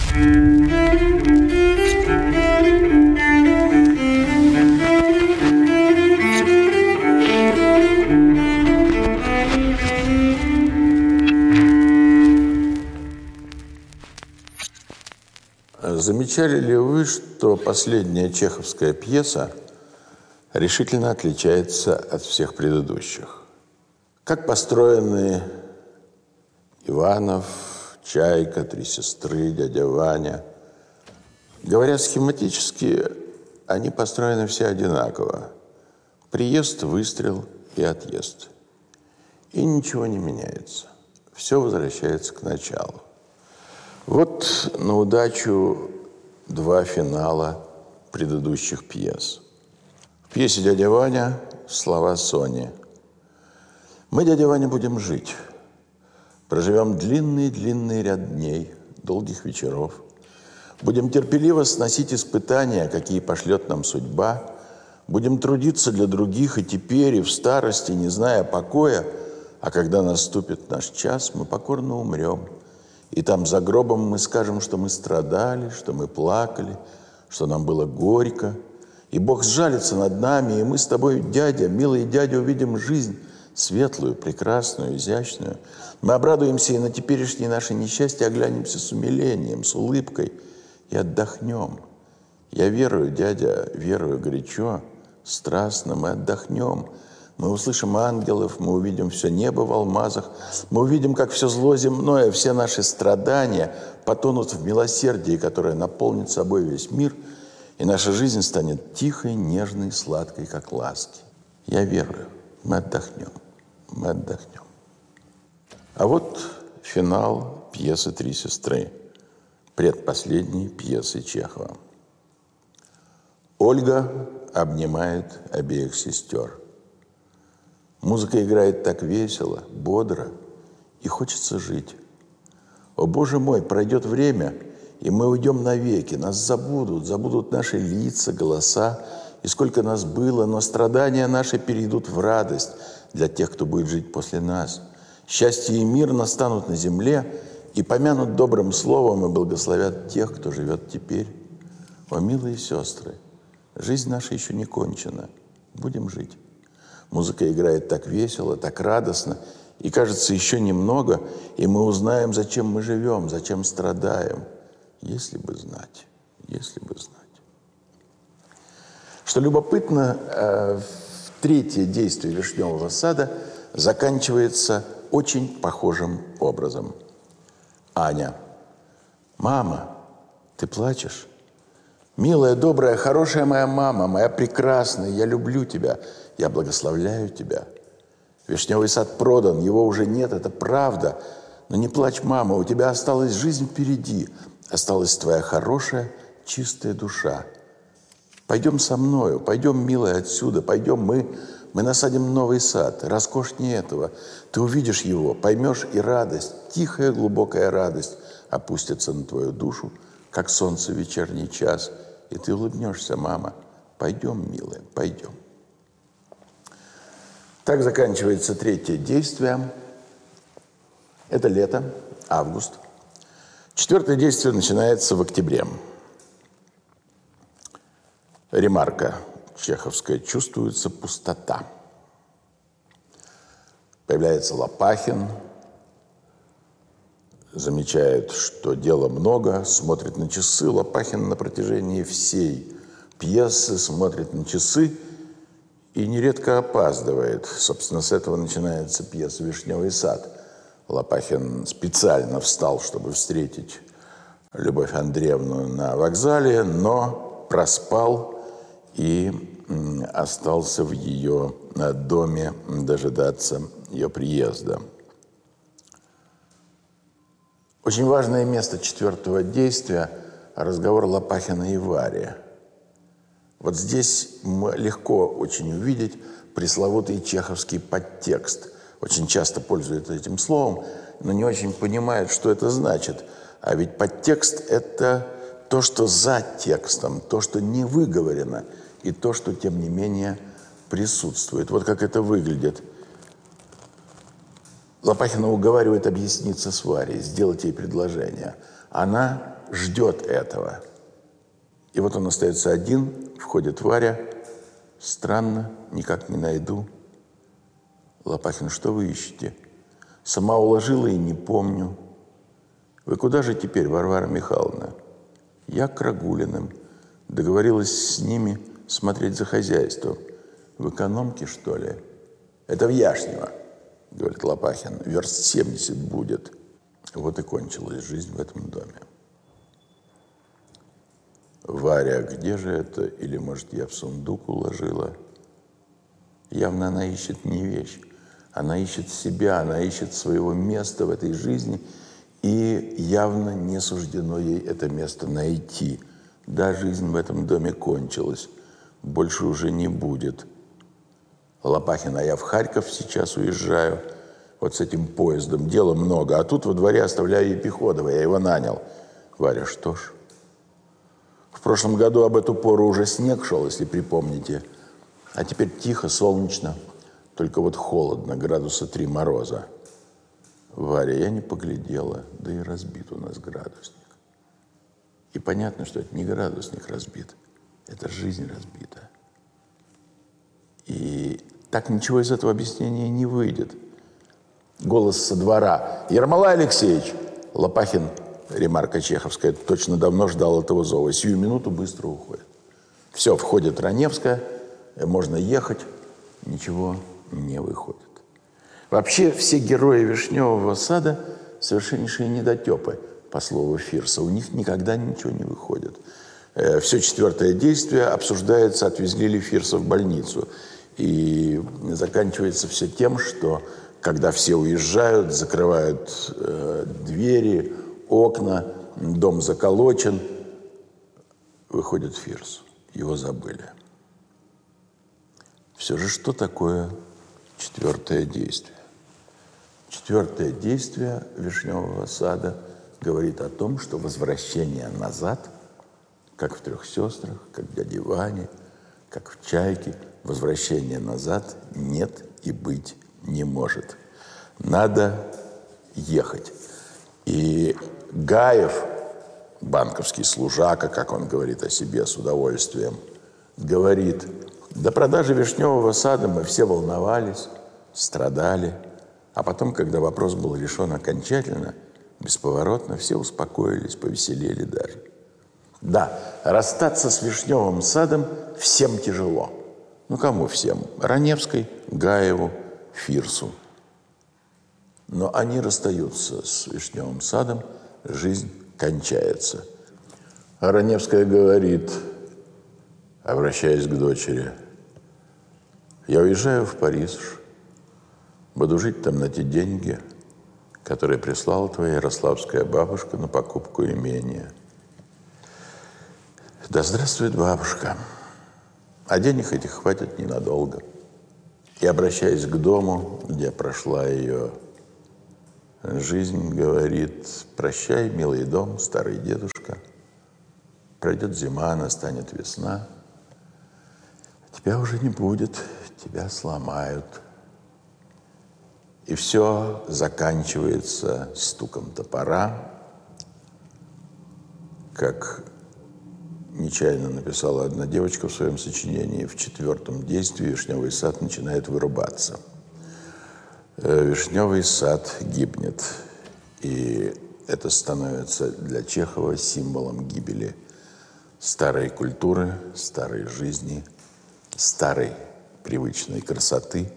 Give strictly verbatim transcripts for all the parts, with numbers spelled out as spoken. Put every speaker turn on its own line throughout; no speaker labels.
Замечали ли вы, что последняя чеховская пьеса решительно отличается от всех предыдущих? Как построены Иванов, Чайка, Три сестры, дядя Ваня. Говоря схематически, они построены все одинаково. Приезд, выстрел и отъезд. И ничего не меняется. Все возвращается к началу. Вот на удачу два финала предыдущих пьес. В пьесе «Дядя Ваня» слова Сони. «Мы, дядя Ваня, будем жить. Проживем длинный-длинный ряд дней, долгих вечеров. Будем терпеливо сносить испытания, какие пошлет нам судьба. Будем трудиться для других и теперь, и в старости, не зная покоя. А когда наступит наш час, мы покорно умрем. И там за гробом мы скажем, что мы страдали, что мы плакали, что нам было горько. И Бог сжалится над нами, и мы с тобой, дядя, милый дядя, увидим жизнь светлую, прекрасную, изящную. Мы обрадуемся и на теперешние наши несчастья оглянемся с умилением, с улыбкой и отдохнем. Я верую, дядя, верую горячо, страстно, мы отдохнем. Мы услышим ангелов, мы увидим все небо в алмазах, мы увидим, как все зло земное, все наши страдания потонут в милосердии, которое наполнит собой весь мир, и наша жизнь станет тихой, нежной, сладкой, как ласки. Я верую, мы отдохнем, мы отдохнем. А вот финал пьесы «Три сестры», предпоследней пьесы Чехова. Ольга обнимает обеих сестер. Музыка играет так весело, бодро, и хочется жить. О, Боже мой, пройдет время, и мы уйдем навеки. Нас забудут, забудут наши лица, голоса, и сколько нас было, но страдания наши перейдут в радость для тех, кто будет жить после нас. Счастье и мир настанут на земле и помянут добрым словом и благословят тех, кто живет теперь. О, милые сестры, жизнь наша еще не кончена. Будем жить. Музыка играет так весело, так радостно, и кажется, еще немного, и мы узнаем, зачем мы живем, зачем страдаем. Если бы знать, если бы знать. Что любопытно, третье действие «Вишневого сада» заканчивается очень похожим образом. Аня. «Мама, ты плачешь? Милая, добрая, хорошая моя мама, моя прекрасная, я люблю тебя, я благословляю тебя. Вишневый сад продан, его уже нет, это правда. Но не плачь, мама, у тебя осталась жизнь впереди, осталась твоя хорошая, чистая душа. Пойдем со мною, пойдем, милая, отсюда, пойдем мы, мы насадим новый сад, роскошнее этого. Ты увидишь его, поймешь, и радость, тихая, глубокая радость опустится на твою душу, как солнце в вечерний час, и ты улыбнешься, мама. Пойдем, милая, пойдем». Так заканчивается третье действие. Это лето, август. Четвертое действие начинается в октябре. Ремарка чеховская. Чувствуется пустота. Появляется Лопахин, замечает, что дела много, смотрит на часы. Лопахин на протяжении всей пьесы смотрит на часы и нередко опаздывает. Собственно, с этого начинается пьеса «Вишневый сад». Лопахин специально встал, чтобы встретить Любовь Андреевну на вокзале, но проспал и остался в ее доме дожидаться ее приезда. Очень важное место четвертого действия – разговор Лопахина и Вари. Вот здесь легко очень увидеть пресловутый чеховский подтекст. Очень часто пользуются этим словом, но не очень понимают, что это значит. А ведь подтекст – это то, что за текстом, то, что не выговорено, и то, что, тем не менее, присутствует. Вот как это выглядит. Лопахина уговаривает объясниться с Варей, сделать ей предложение. Она ждет этого. И вот он остается один, входит Варя. Странно, никак не найду. Лопахин, что вы ищете? Сама уложила и не помню. Вы куда же теперь, Варвара Михайловна? Я к Рагулиным. Договорилась с ними смотреть за хозяйством. В экономке, что ли? Это в Яшнево, говорит Лопахин. Верст семьдесят будет. Вот и кончилась жизнь в этом доме. Варя, где же это? Или, может, я в сундук уложила? Явно она ищет не вещь. Она ищет себя, она ищет своего места в этой жизни. И явно не суждено ей это место найти. Да, жизнь в этом доме кончилась. Больше уже не будет. Лопахин, а я в Харьков сейчас уезжаю. Вот с этим поездом. Дела много. А тут во дворе оставляю Епиходова. Я его нанял. Варя, что ж. В прошлом году об эту пору уже снег шел, если припомните. А теперь тихо, солнечно. Только вот холодно, градуса три мороза. Варя, я не поглядела. Да и разбит у нас градусник. И понятно, что это не градусник разбит. Это жизнь разбита. И так ничего из этого объяснения не выйдет. Голос со двора. Ермолай Алексеевич! Лопахин, ремарка чеховская, точно давно ждал этого зова. Сию минуту быстро уходит. Все, входит Раневская, можно ехать. Ничего не выходит. Вообще все герои «Вишневого сада» совершеннейшие недотепы, по слову Фирса. У них никогда ничего не выходит. Все четвертое действие обсуждается, отвезли ли Фирса в больницу. И заканчивается все тем, что когда все уезжают, закрывают э, двери, окна, дом заколочен, выходит Фирс. Его забыли. Все же что такое четвертое действие? Четвертое действие «Вишневого сада» говорит о том, что возвращение назад, как в «Трех сестрах», как в «Дяде Ване», как в «Чайке», возвращения назад нет и быть не может. Надо ехать. И Гаев, банковский служака, как он говорит о себе с удовольствием, говорит: до продажи «Вишневого сада» мы все волновались, страдали. А потом, когда вопрос был решен окончательно, бесповоротно, все успокоились, повеселели даже. Да, расстаться с «Вишневым садом» всем тяжело. Ну, кому всем? Раневской, Гаеву, Фирсу. Но они расстаются с «Вишневым садом», жизнь кончается. А Раневская говорит, обращаясь к дочери: я уезжаю в Париж, буду жить там на те деньги, которые прислала твоя ярославская бабушка на покупку имения. Да здравствует бабушка. А денег этих хватит ненадолго. И, обращаясь к дому, где прошла ее жизнь, говорит: прощай, милый дом, старый дедушка. Пройдет зима, настанет весна. Тебя уже не будет, тебя сломают. И все заканчивается стуком топора, как нечаянно написала одна девочка в своем сочинении. В четвертом действии «Вишневый сад» начинает вырубаться. Вишневый сад гибнет. И это становится для Чехова символом гибели старой культуры, старой жизни, старой привычной красоты.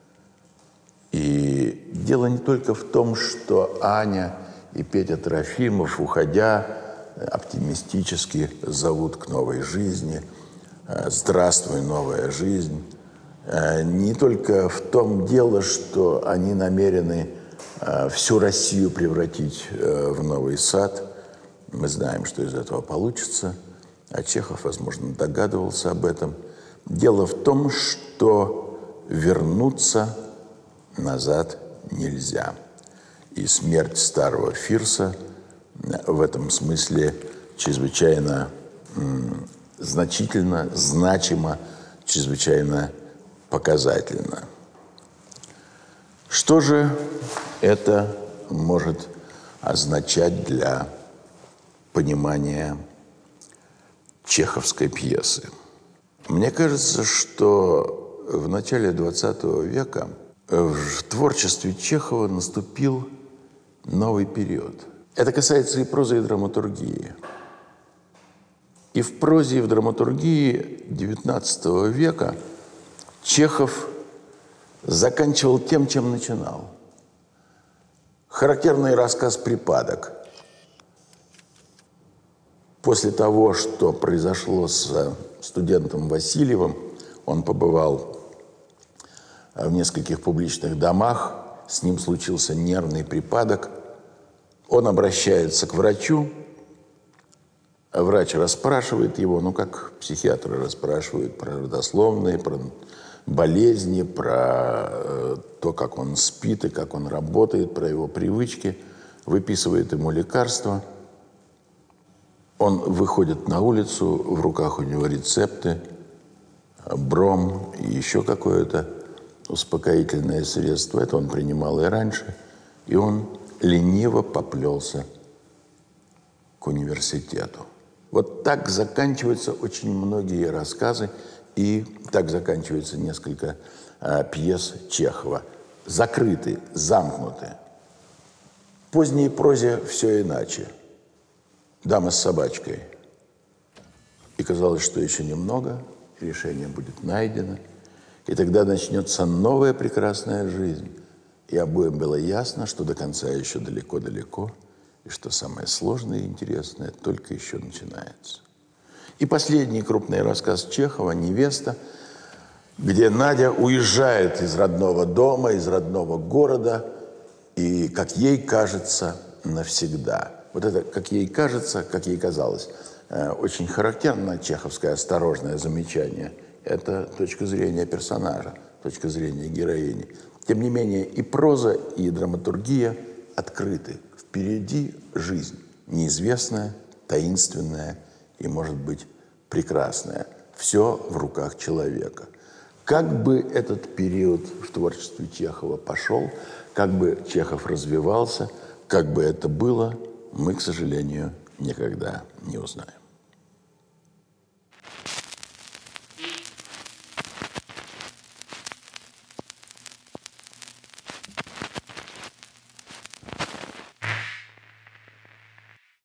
И дело не только в том, что Аня и Петя Трофимов, уходя, оптимистически зовут к новой жизни. Здравствуй, новая жизнь. Не только в том дело, что они намерены всю Россию превратить в новый сад. Мы знаем, что из этого получится. А Чехов, возможно, догадывался об этом. Дело в том, что вернуться назад нельзя. И смерть старого Фирса в этом смысле чрезвычайно м, значительно, значимо, чрезвычайно показательно. Что же это может означать для понимания чеховской пьесы. Мне кажется, что в начале двадцатого века в творчестве Чехова наступил новый период. Это касается и прозы, и драматургии. И в прозе, и в драматургии девятнадцатого века Чехов заканчивал тем, чем начинал. Характерный рассказ «Припадок». После того, что произошло с студентом Васильевым, он побывал в нескольких публичных домах, с ним случился нервный припадок. Он обращается к врачу, а врач расспрашивает его, ну, как психиатры расспрашивают про родословные, про болезни, про э, то, как он спит и как он работает, про его привычки, выписывает ему лекарства. Он выходит на улицу, в руках у него рецепты, бром и еще какое-то успокоительное средство. Это он принимал и раньше. И он лениво поплелся к университету. Вот так заканчиваются очень многие рассказы, и так заканчивается несколько а, пьес Чехова. Закрыты, замкнуты. В поздней прозе все иначе. «Дама с собачкой». И казалось, что еще немного, решение будет найдено, и тогда начнется новая прекрасная жизнь. И обоим было ясно, что до конца еще далеко-далеко, и что самое сложное и интересное только еще начинается. И последний крупный рассказ Чехова «Невеста», где Надя уезжает из родного дома, из родного города, и, как ей кажется, навсегда. Вот это, как ей кажется, как ей казалось, очень характерно чеховское осторожное замечание. Это точка зрения персонажа, точка зрения героини. Тем не менее, и проза, и драматургия открыты. Впереди жизнь, неизвестная, таинственная и, может быть, прекрасная. Все в руках человека. Как бы этот период в творчестве Чехова пошел, как бы Чехов развивался, как бы это было, мы, к сожалению, никогда не узнаем.